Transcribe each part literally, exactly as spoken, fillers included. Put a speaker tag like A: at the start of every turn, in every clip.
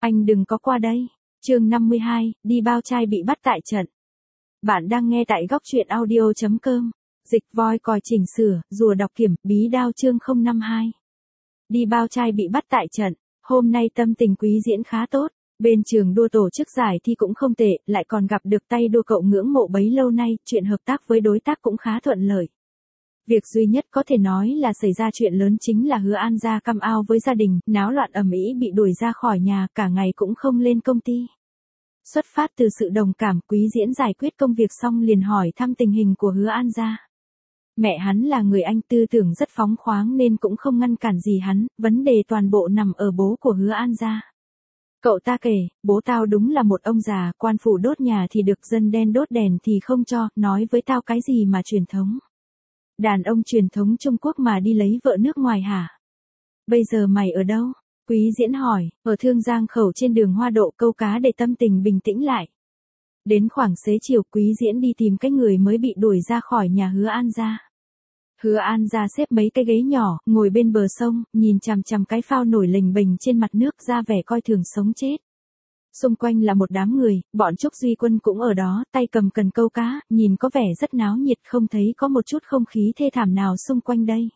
A: Anh đừng có qua đây. Chương năm mươi hai, đi bao trai bị bắt tại trận. Bạn đang nghe tại góc truyện audio chấm com. Dịch voi còi chỉnh sửa, rùa đọc kiểm, bí đao chương không năm hai. Đi bao trai bị bắt tại trận. Hôm nay tâm tình Quý Diễn khá tốt. Bên trường đua tổ chức giải thi cũng không tệ, lại còn gặp được tay đua cậu ngưỡng mộ bấy lâu nay, chuyện hợp tác với đối tác cũng khá thuận lợi. Việc duy nhất có thể nói là xảy ra chuyện lớn chính là Hứa An Gia căm ao với gia đình, náo loạn ầm ĩ bị đuổi ra khỏi nhà, cả ngày cũng không lên công ty. Xuất phát từ sự đồng cảm, Quý Diễn giải quyết công việc xong liền hỏi thăm tình hình của Hứa An Gia. Mẹ hắn là người Anh, tư tưởng rất phóng khoáng nên cũng không ngăn cản gì hắn, vấn đề toàn bộ nằm ở bố của Hứa An Gia. Cậu ta kể, bố tao đúng là một ông già, quan phủ đốt nhà thì được, dân đen đốt đèn thì không cho, nói với tao cái gì mà truyền thống. Đàn ông truyền thống Trung Quốc mà đi lấy vợ nước ngoài hả? Bây giờ mày ở đâu? Quý Diễn hỏi, ở Thương Giang Khẩu trên đường Hoa Độ câu cá để tâm tình bình tĩnh lại. Đến khoảng xế chiều, Quý Diễn đi tìm cái người mới bị đuổi ra khỏi nhà Hứa An Gia. Hứa An Gia xếp mấy cái ghế nhỏ, ngồi bên bờ sông, nhìn chằm chằm cái phao nổi lềnh bềnh trên mặt nước, ra vẻ coi thường sống chết. Xung quanh là một đám người, bọn Trúc Duy Quân cũng ở đó, tay cầm cần câu cá, nhìn có vẻ rất náo nhiệt, không thấy có một chút không khí thê thảm nào xung quanh đây.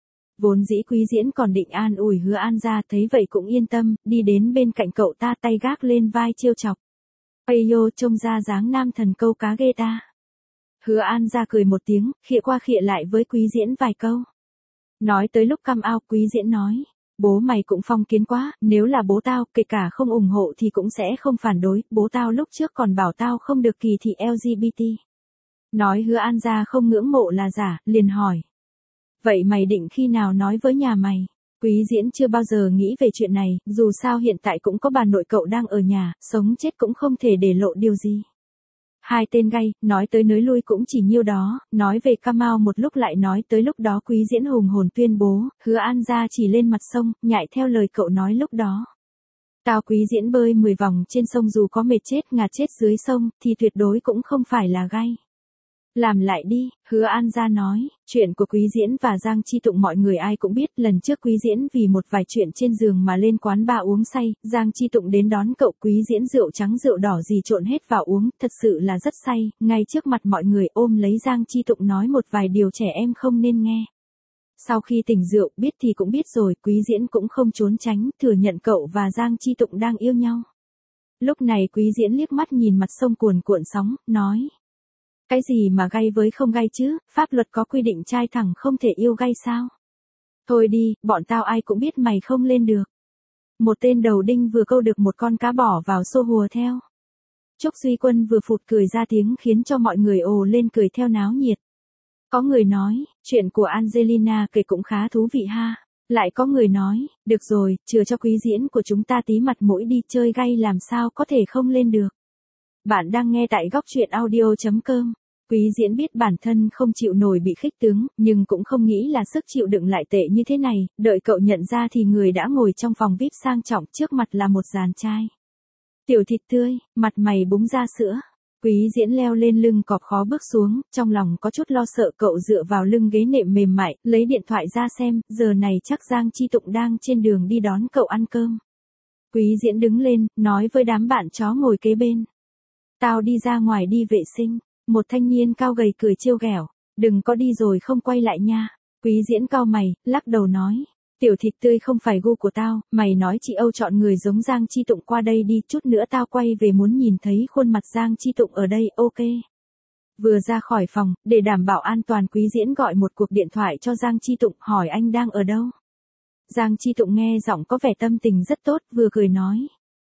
A: Vốn dĩ Quý Diễn còn định an ủi Hứa An Gia, thấy vậy cũng yên tâm, đi đến bên cạnh cậu ta, tay gác lên vai trêu chọc. Ây nhô, trông ra dáng nam thần câu cá ghê ta. Hứa An Gia cười một tiếng, khịa qua khịa lại với Quý Diễn vài câu. Nói tới lúc căm ao, Quý Diễn nói, bố mày cũng phong kiến quá, nếu là bố tao, kể cả không ủng hộ thì cũng sẽ không phản đối, bố tao lúc trước còn bảo tao không được kỳ thị lờ giê bê tê. Nói Hứa An Gia không ngưỡng mộ là giả, liền hỏi. Vậy mày định khi nào nói với nhà mày? Quý Diễn chưa bao giờ nghĩ về chuyện này, dù sao hiện tại cũng có bà nội cậu đang ở nhà, sống chết cũng không thể để lộ điều gì. Hai tên gay, nói tới nới lui cũng chỉ nhiêu đó, nói về Cam Ao một lúc lại nói tới lúc đó Quý Diễn hùng hồn tuyên bố, Hứa An Gia chỉ lên mặt sông, nhại theo lời cậu nói lúc đó. Tao Quý Diễn bơi mười vòng trên sông dù có mệt chết ngạt chết dưới sông, thì tuyệt đối cũng không phải là gay. Làm lại đi, Hứa An Gia nói, chuyện của Quý Diễn và Giang Chi Tụng mọi người ai cũng biết, lần trước Quý Diễn vì một vài chuyện trên giường mà lên quán bar uống say, Giang Chi Tụng đến đón cậu, Quý Diễn rượu trắng rượu đỏ gì trộn hết vào uống, thật sự là rất say, ngay trước mặt mọi người ôm lấy Giang Chi Tụng nói một vài điều trẻ em không nên nghe. Sau khi tỉnh rượu, biết thì cũng biết rồi, Quý Diễn cũng không trốn tránh, thừa nhận cậu và Giang Chi Tụng đang yêu nhau. Lúc này Quý Diễn liếc mắt nhìn mặt sông cuồn cuộn sóng, nói. Cái gì mà gay với không gay chứ, pháp luật có quy định trai thẳng không thể yêu gay sao? Thôi đi, bọn tao ai cũng biết mày không lên được. Một tên đầu đinh vừa câu được một con cá bỏ vào xô hùa theo. Trúc Duy Quân vừa phụt cười ra tiếng khiến cho mọi người ồ lên cười theo náo nhiệt. Có người nói, chuyện của Angelina kể cũng khá thú vị ha. Lại có người nói, được rồi, chừa cho Quý Diễn của chúng ta tí mặt mũi đi, chơi gay làm sao có thể không lên được. Bạn đang nghe tại góc truyện audio chấm com. Quý Diễn biết bản thân không chịu nổi bị khích tướng, nhưng cũng không nghĩ là sức chịu đựng lại tệ như thế này, đợi cậu nhận ra thì người đã ngồi trong phòng vi ai pi sang trọng, trước mặt là một dàn trai. Tiểu thịt tươi, mặt mày búng ra sữa. Quý Diễn leo lên lưng cọp khó bước xuống, trong lòng có chút lo sợ, cậu dựa vào lưng ghế nệm mềm mại, lấy điện thoại ra xem, giờ này chắc Giang Chi Tụng đang trên đường đi đón cậu ăn cơm. Quý Diễn đứng lên, nói với đám bạn chó ngồi kế bên. Tao đi ra ngoài đi vệ sinh. Một thanh niên cao gầy cười trêu ghẹo, đừng có đi rồi không quay lại nha. Quý Diễn cau mày, lắc đầu nói, tiểu thịt tươi không phải gu của tao, mày nói chị Âu chọn người giống Giang Chi Tụng qua đây đi, chút nữa tao quay về muốn nhìn thấy khuôn mặt Giang Chi Tụng ở đây, ok. Vừa ra khỏi phòng, để đảm bảo an toàn Quý Diễn gọi một cuộc điện thoại cho Giang Chi Tụng, hỏi anh đang ở đâu. Giang Chi Tụng nghe giọng có vẻ tâm tình rất tốt, vừa cười nói.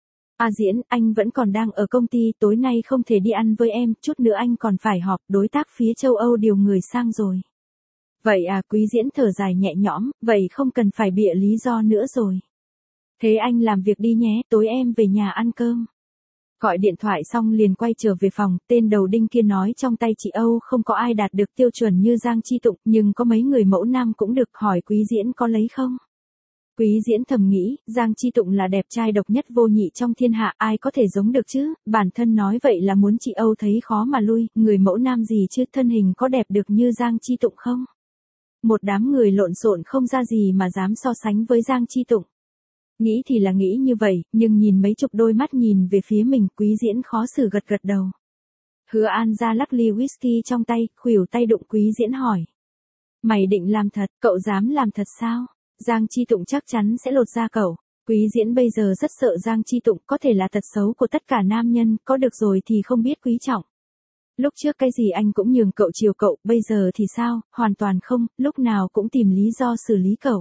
A: À Diễn, anh vẫn còn đang ở công ty, tối nay không thể đi ăn với em, chút nữa anh còn phải họp, đối tác phía châu Âu điều người sang rồi. Vậy à, Quý Diễn thở dài nhẹ nhõm, vậy không cần phải bịa lý do nữa rồi. Thế anh làm việc đi nhé, tối em về nhà ăn cơm. Gọi điện thoại xong liền quay trở về phòng, tên đầu đinh kia nói trong tay chị Âu không có ai đạt được tiêu chuẩn như Giang Chi Tụng, nhưng có mấy người mẫu nam cũng được, hỏi Quý Diễn có lấy không? Quý Diễn thầm nghĩ, Giang Chi Tụng là đẹp trai độc nhất vô nhị trong thiên hạ, ai có thể giống được chứ, bản thân nói vậy là muốn chị Âu thấy khó mà lui, người mẫu nam gì chứ, thân hình có đẹp được như Giang Chi Tụng không? Một đám người lộn xộn không ra gì mà dám so sánh với Giang Chi Tụng. Nghĩ thì là nghĩ như vậy, nhưng nhìn mấy chục đôi mắt nhìn về phía mình, Quý Diễn khó xử gật gật đầu. Hứa An ra lắc ly whisky trong tay, khuỷu tay đụng Quý Diễn hỏi. Mày định làm thật, cậu dám làm thật sao? Giang Chi Tụng chắc chắn sẽ lột da cậu. Quý Diễn bây giờ rất sợ Giang Chi Tụng, có thể là tật xấu của tất cả nam nhân, có được rồi thì không biết quý trọng. Lúc trước cái gì anh cũng nhường cậu chiều cậu, bây giờ thì sao, hoàn toàn không, lúc nào cũng tìm lý do xử lý cậu.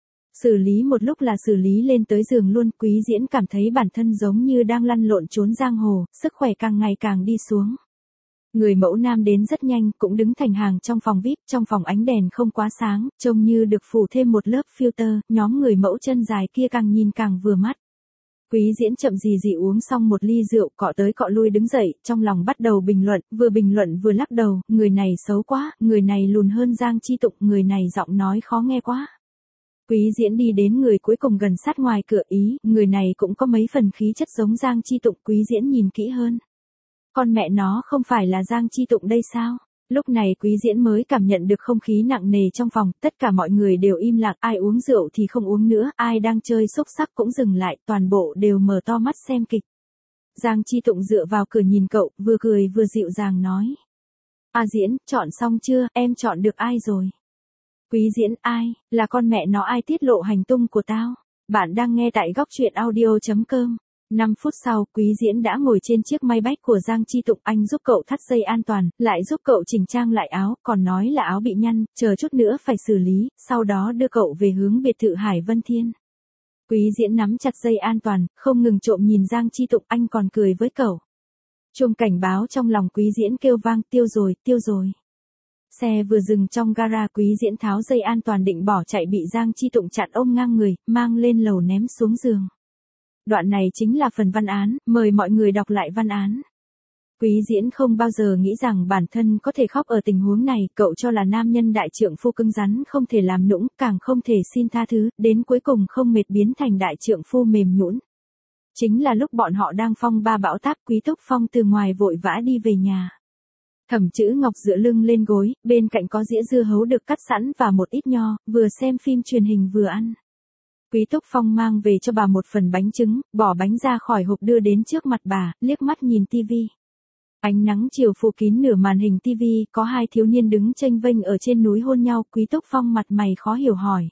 A: Xử lý một lúc là xử lý lên tới giường luôn, Quý Diễn cảm thấy bản thân giống như đang lăn lộn trốn giang hồ, sức khỏe càng ngày càng đi xuống. Người mẫu nam đến rất nhanh, cũng đứng thành hàng trong phòng vi ai pi, trong phòng ánh đèn không quá sáng, trông như được phủ thêm một lớp filter, nhóm người mẫu chân dài kia càng nhìn càng vừa mắt. Quý Diễn chậm gì gì uống xong một ly rượu, cọ tới cọ lui đứng dậy, trong lòng bắt đầu bình luận, vừa bình luận vừa lắc đầu, người này xấu quá, người này lùn hơn Giang Chi Tụng, người này giọng nói khó nghe quá. Quý Diễn đi đến người cuối cùng gần sát ngoài cửa, ý, người này cũng có mấy phần khí chất giống Giang Chi Tụng, Quý Diễn nhìn kỹ hơn. Con mẹ nó không phải là Giang Chi Tụng đây sao? Lúc này Quý Diễn mới cảm nhận được không khí nặng nề trong phòng, tất cả mọi người đều im lặng, ai uống rượu thì không uống nữa, ai đang chơi xúc xắc cũng dừng lại, toàn bộ đều mở to mắt xem kịch. Giang Chi Tụng dựa vào cửa nhìn cậu, vừa cười vừa dịu dàng nói. À Diễn, chọn xong chưa, em chọn được ai rồi? Quý Diễn, ai, là con mẹ nó ai tiết lộ hành tung của tao? Bạn đang nghe tại góc truyện audio chấm com. năm phút sau, Quý Diễn đã ngồi trên chiếc Maybach của Giang Chi Tụng, anh giúp cậu thắt dây an toàn, lại giúp cậu chỉnh trang lại áo, còn nói là áo bị nhăn, chờ chút nữa phải xử lý, sau đó đưa cậu về hướng biệt thự Hải Vân Thiên. Quý Diễn nắm chặt dây an toàn, không ngừng trộm nhìn Giang Chi Tụng, anh còn cười với cậu. Chuông cảnh báo trong lòng Quý Diễn kêu vang, tiêu rồi, tiêu rồi. Xe vừa dừng trong gara, Quý Diễn tháo dây an toàn định bỏ chạy bị Giang Chi Tụng chặn ôm ngang người, mang lên lầu ném xuống giường. Đoạn này chính là phần văn án, mời mọi người đọc lại văn án. Quý Diễn không bao giờ nghĩ rằng bản thân có thể khóc ở tình huống này, cậu cho là nam nhân đại trượng phu cứng rắn không thể làm nũng, càng không thể xin tha thứ, đến cuối cùng không mệt biến thành đại trượng phu mềm nhũn. Chính là lúc bọn họ đang phong ba bão táp, Quý Túc Phong từ ngoài vội vã đi về nhà. Thẩm Chữ Ngọc dựa lưng lên gối, bên cạnh có dĩa dưa hấu được cắt sẵn và một ít nho, vừa xem phim truyền hình vừa ăn. Quý Túc Phong mang về cho bà một phần bánh trứng, bỏ bánh ra khỏi hộp đưa đến trước mặt bà, liếc mắt nhìn tivi. Ánh nắng chiều phủ kín nửa màn hình tivi, có hai thiếu niên đứng chênh vênh ở trên núi hôn nhau, Quý Túc Phong mặt mày khó hiểu hỏi.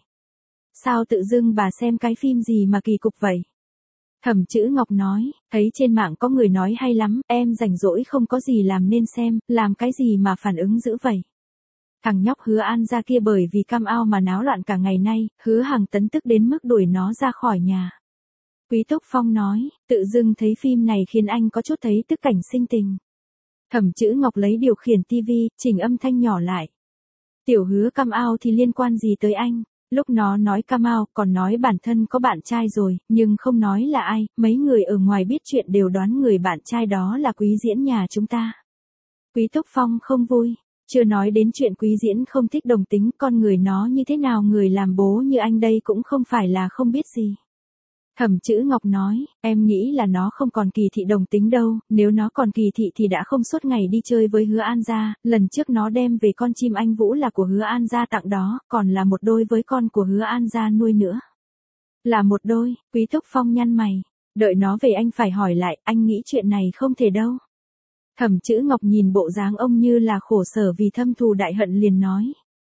A: Sao tự dưng bà xem cái phim gì mà kỳ cục vậy? Thẩm Chữ Ngọc nói, thấy trên mạng có người nói hay lắm, em rảnh rỗi không có gì làm nên xem, làm cái gì mà phản ứng dữ vậy? Thằng nhóc Hứa An ra kia bởi vì cam ao mà náo loạn cả ngày nay, Hứa Hằng Tấn tức đến mức đuổi nó ra khỏi nhà. Quý Túc Phong nói, tự dưng thấy phim này khiến anh có chút thấy tức cảnh sinh tình. Thẩm Chữ Ngọc lấy điều khiển tivi, chỉnh âm thanh nhỏ lại. Tiểu Hứa cam ao thì liên quan gì tới anh? Lúc nó nói cam ao, còn nói bản thân có bạn trai rồi, nhưng không nói là ai, mấy người ở ngoài biết chuyện đều đoán người bạn trai đó là Quý Diễn nhà chúng ta. Quý Túc Phong không vui. Chưa nói đến chuyện Quý Diễn không thích đồng tính, con người nó như thế nào, người làm bố như anh đây cũng không phải là không biết gì. Thẩm Chữ Ngọc nói, em nghĩ là nó không còn kỳ thị đồng tính đâu, nếu nó còn kỳ thị thì đã không suốt ngày đi chơi với Hứa An gia, lần trước nó đem về con chim anh Vũ là của Hứa An gia tặng đó, còn là một đôi với con của Hứa An gia nuôi nữa. Là một đôi, Quý Túc Phong nhăn mày, đợi nó về anh phải hỏi lại, anh nghĩ chuyện này không thể đâu. Thẩm Chữ Ngọc nhìn bộ dáng ông như là khổ sở vì thâm thù đại hận liền nói.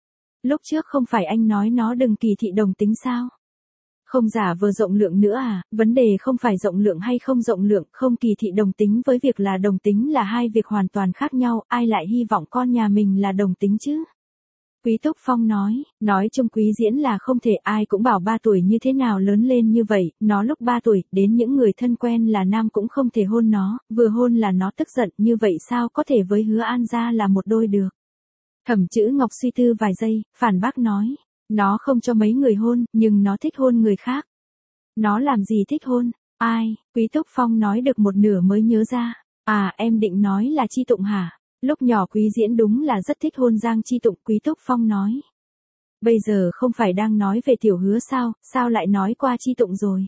A: Lúc trước không phải anh nói nó đừng kỳ thị đồng tính sao? Không giả vờ rộng lượng nữa à, vấn đề không phải rộng lượng hay không rộng lượng, không kỳ thị đồng tính với việc là đồng tính là hai việc hoàn toàn khác nhau, ai lại hy vọng con nhà mình là đồng tính chứ? Quý Túc Phong nói, nói chung Quý Diễn là không thể, ai cũng bảo ba tuổi như thế nào lớn lên như vậy, nó lúc ba tuổi, đến những người thân quen là nam cũng không thể hôn nó, vừa hôn là nó tức giận, như vậy sao có thể với Hứa An gia là một đôi được. Thẩm Chữ Ngọc suy tư vài giây, phản bác nói, nó không cho mấy người hôn, nhưng nó thích hôn người khác. Nó làm gì thích hôn? Ai? Quý Túc Phong nói được một nửa mới nhớ ra, à em định nói là Chi Tụng hả? Lúc nhỏ Quý Diễn đúng là rất thích hôn Giang Chi Tụng, Quý Túc Phong nói. Bây giờ không phải đang nói về Tiểu Hứa sao, sao lại nói qua Chi Tụng rồi?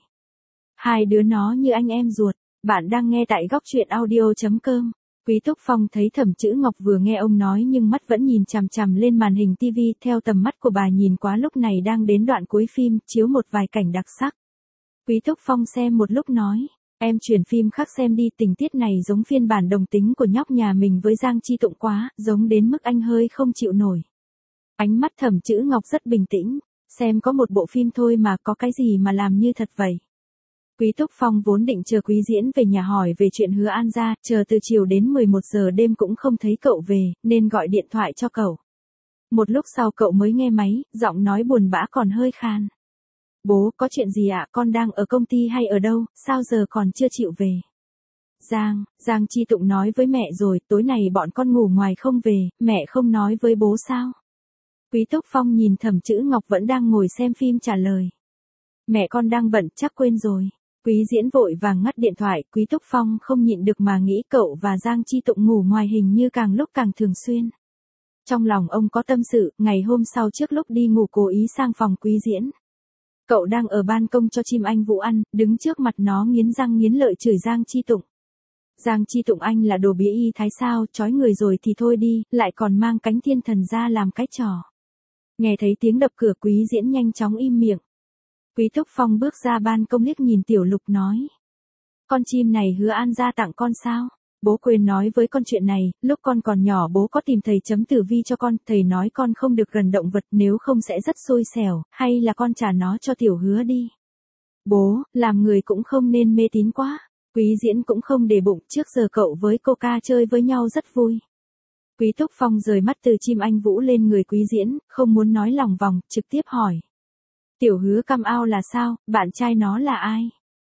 A: Hai đứa nó như anh em ruột, bạn đang nghe tại góc truyện audio chấm com. Quý Túc Phong thấy Thẩm Chữ Ngọc vừa nghe ông nói nhưng mắt vẫn nhìn chằm chằm lên màn hình tivi, theo tầm mắt của bà nhìn quá lúc này đang đến đoạn cuối phim, chiếu một vài cảnh đặc sắc. Quý Túc Phong xem một lúc nói, em chuyển phim khác xem đi, tình tiết này giống phiên bản đồng tính của nhóc nhà mình với Giang Chi Tụng quá, giống đến mức anh hơi không chịu nổi. Ánh mắt Thẩm Chữ Ngọc rất bình tĩnh, xem có một bộ phim thôi mà có cái gì mà làm như thật vậy. Quý Túc Phong vốn định chờ Quý Diễn về nhà hỏi về chuyện Hứa An gia, chờ từ chiều đến mười một giờ đêm cũng không thấy cậu về, nên gọi điện thoại cho cậu. Một lúc sau cậu mới nghe máy, giọng nói buồn bã còn hơi khan. Bố, có chuyện gì ạ, con đang ở công ty hay ở đâu, sao giờ còn chưa chịu về? Giang, Giang Chi Tụng nói với mẹ rồi, tối này bọn con ngủ ngoài không về, mẹ không nói với bố sao? Quý Túc Phong nhìn Thẩm Chữ Ngọc vẫn đang ngồi xem phim trả lời. Mẹ con đang bận, chắc quên rồi. Quý Diễn vội vàng ngắt điện thoại, Quý Túc Phong không nhịn được mà nghĩ cậu và Giang Chi Tụng ngủ ngoài hình như càng lúc càng thường xuyên. Trong lòng ông có tâm sự, ngày hôm sau trước lúc đi ngủ cố ý sang phòng Quý Diễn. Cậu đang ở ban công cho chim anh Vũ ăn, đứng trước mặt nó nghiến răng nghiến lợi chửi Giang Chi Tụng. Giang Chi Tụng anh là đồ bía y thái sao, chói người rồi thì thôi đi, lại còn mang cánh thiên thần ra làm cái trò. Nghe thấy tiếng đập cửa Quý Diễn nhanh chóng im miệng. Quý Túc Phong bước ra ban công liếc nhìn Tiểu Lục nói. Con chim này Hứa An gia tặng con sao? Bố quên nói với con chuyện này, lúc con còn nhỏ bố có tìm thầy chấm tử vi cho con, thầy nói con không được gần động vật nếu không sẽ rất xui xẻo, hay là con trả nó cho Tiểu Hứa đi. Bố, làm người cũng không nên mê tín quá. Quý Diễn cũng không để bụng, trước giờ cậu với cô ca chơi với nhau rất vui. Quý Túc Phong rời mắt từ chim anh Vũ lên người Quý Diễn, không muốn nói lòng vòng, trực tiếp hỏi. Tiểu Hứa Cam Ao là sao, bạn trai nó là ai?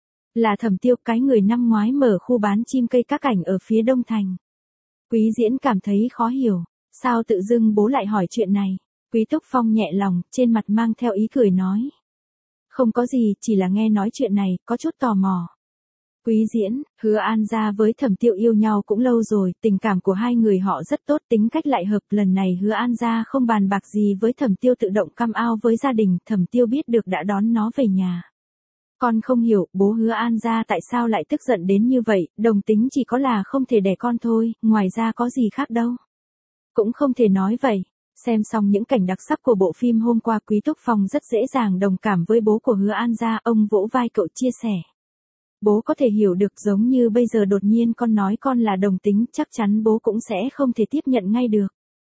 A: Là Thẩm Tiêu, cái người năm ngoái mở khu bán chim cây các cảnh ở phía Đông Thành. Quý Diễn cảm thấy khó hiểu, sao tự dưng bố lại hỏi chuyện này? Quý Túc Phong nhẹ lòng, trên mặt mang theo ý cười nói. Không có gì, chỉ là nghe nói chuyện này, có chút tò mò. Quý Diễn, Hứa An gia với Thẩm Tiêu yêu nhau cũng lâu rồi, tình cảm của hai người họ rất tốt, tính cách lại hợp, lần này Hứa An gia không bàn bạc gì với Thẩm Tiêu, tự động cam ao với gia đình, Thẩm Tiêu biết được đã đón nó về nhà. Con không hiểu, bố Hứa An gia tại sao lại tức giận đến như vậy, đồng tính chỉ có là không thể đẻ con thôi, ngoài ra có gì khác đâu. Cũng không thể nói vậy. Xem xong những cảnh đặc sắc của bộ phim hôm qua, Quý Túc Phong rất dễ dàng đồng cảm với bố của Hứa An gia, ông vỗ vai cậu chia sẻ. Bố có thể hiểu được, giống như bây giờ đột nhiên con nói con là đồng tính, chắc chắn bố cũng sẽ không thể tiếp nhận ngay được.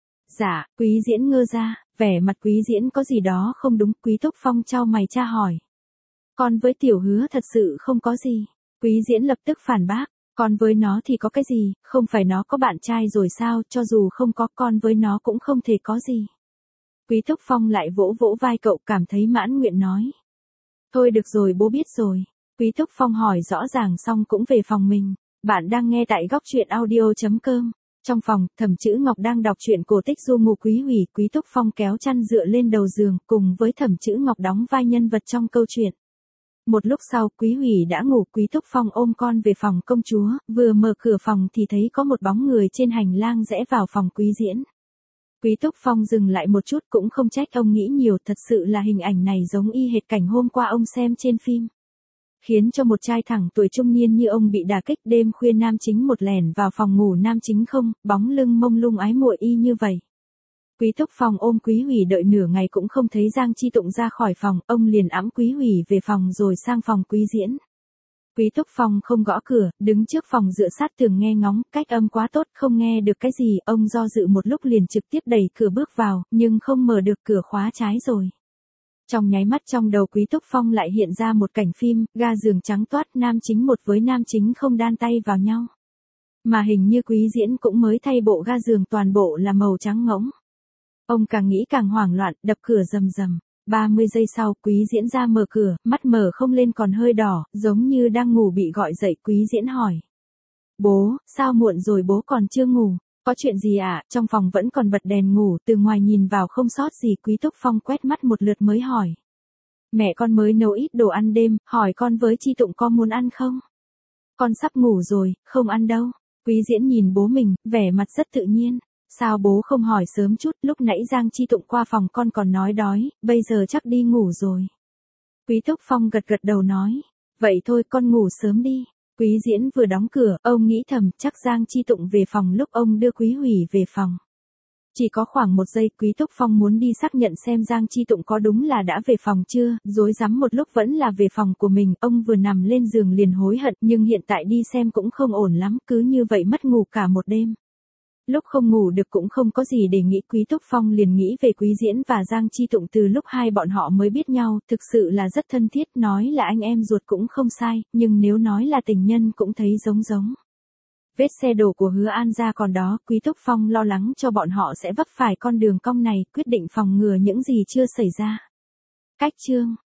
A: Dạ, Quý Diễn ngơ ra, vẻ mặt Quý Diễn có gì đó không đúng, Quý Túc Phong chau mày tra hỏi. Con với Tiểu Hứa thật sự không có gì. Quý Diễn lập tức phản bác, con với nó thì có cái gì, không phải nó có bạn trai rồi sao, cho dù không có con với nó cũng không thể có gì. Quý Túc Phong lại vỗ vỗ vai cậu, cảm thấy mãn nguyện nói. Thôi được rồi, bố biết rồi. Quý Túc Phong hỏi rõ ràng xong cũng về phòng mình. Bạn đang nghe tại góc truyện audio chấm com. Trong phòng, Thẩm Chữ Ngọc đang đọc truyện cổ tích Du Ngụ Quý Hủy, Quý Túc Phong kéo chăn dựa lên đầu giường, cùng với Thẩm Chữ Ngọc đóng vai nhân vật trong câu chuyện. Một lúc sau, Quý Hủy đã ngủ, Quý Túc Phong ôm con về phòng công chúa, vừa mở cửa phòng thì thấy có một bóng người trên hành lang rẽ vào phòng Quý Diễn. Quý Túc Phong dừng lại một chút, cũng không trách ông nghĩ nhiều, thật sự là hình ảnh này giống y hệt cảnh hôm qua ông xem trên phim. Khiến cho một trai thẳng tuổi trung niên như ông bị đả kích, đêm khuya nam chính một lẻn vào phòng ngủ nam chính không, bóng lưng mông lung ái muội y như vậy. Quý Túc Phong ôm Quý Hủy đợi nửa ngày cũng không thấy Giang Chi Tụng ra khỏi phòng, ông liền ẵm Quý Hủy về phòng rồi sang phòng Quý Diễn. Quý Túc Phong không gõ cửa, đứng trước phòng dựa sát tường nghe ngóng, cách âm quá tốt, không nghe được cái gì, ông do dự một lúc liền trực tiếp đẩy cửa bước vào, nhưng không mở được, cửa khóa trái rồi. Trong nháy mắt trong đầu Quý Túc Phong lại hiện ra một cảnh phim, ga giường trắng toát, nam chính một với nam chính không đan tay vào nhau. Mà hình như Quý Diễn cũng mới thay bộ ga giường, toàn bộ là màu trắng ngỗng. Ông càng nghĩ càng hoảng loạn, đập cửa rầm rầm. ba mươi giây sau, Quý Diễn ra mở cửa, mắt mở không lên còn hơi đỏ, giống như đang ngủ bị gọi dậy. Quý Diễn hỏi. Bố, sao muộn rồi bố còn chưa ngủ? Có chuyện gì ạ? À? Trong phòng vẫn còn bật đèn ngủ, từ ngoài nhìn vào không sót gì. Quý Túc Phong quét mắt một lượt mới hỏi. Mẹ con mới nấu ít đồ ăn đêm, hỏi con với Chi Tụng có muốn ăn không? Con sắp ngủ rồi, không ăn đâu. Quý Diễn nhìn bố mình, vẻ mặt rất tự nhiên. Sao bố không hỏi sớm chút, lúc nãy Giang Chi Tụng qua phòng con còn nói đói, bây giờ chắc đi ngủ rồi. Quý Túc Phong gật gật đầu nói. Vậy thôi con ngủ sớm đi. Quý Diễn vừa đóng cửa, ông nghĩ thầm chắc Giang Chi Tụng về phòng lúc ông đưa Quý Hủy về phòng. Chỉ có khoảng một giây Quý Túc Phong muốn đi xác nhận xem Giang Chi Tụng có đúng là đã về phòng chưa, rối rắm một lúc vẫn là về phòng của mình, ông vừa nằm lên giường liền hối hận nhưng hiện tại đi xem cũng không ổn lắm, cứ như vậy mất ngủ cả một đêm. Lúc không ngủ được cũng không có gì để nghĩ Quý Túc Phong liền nghĩ về Quý Diễn và Giang Chi Tụng từ lúc hai bọn họ mới biết nhau, thực sự là rất thân thiết, nói là anh em ruột cũng không sai, nhưng nếu nói là tình nhân cũng thấy giống giống. Vết xe đổ của Hứa An gia còn đó, Quý Túc Phong lo lắng cho bọn họ sẽ vấp phải con đường cong này, quyết định phòng ngừa những gì chưa xảy ra. Cách chương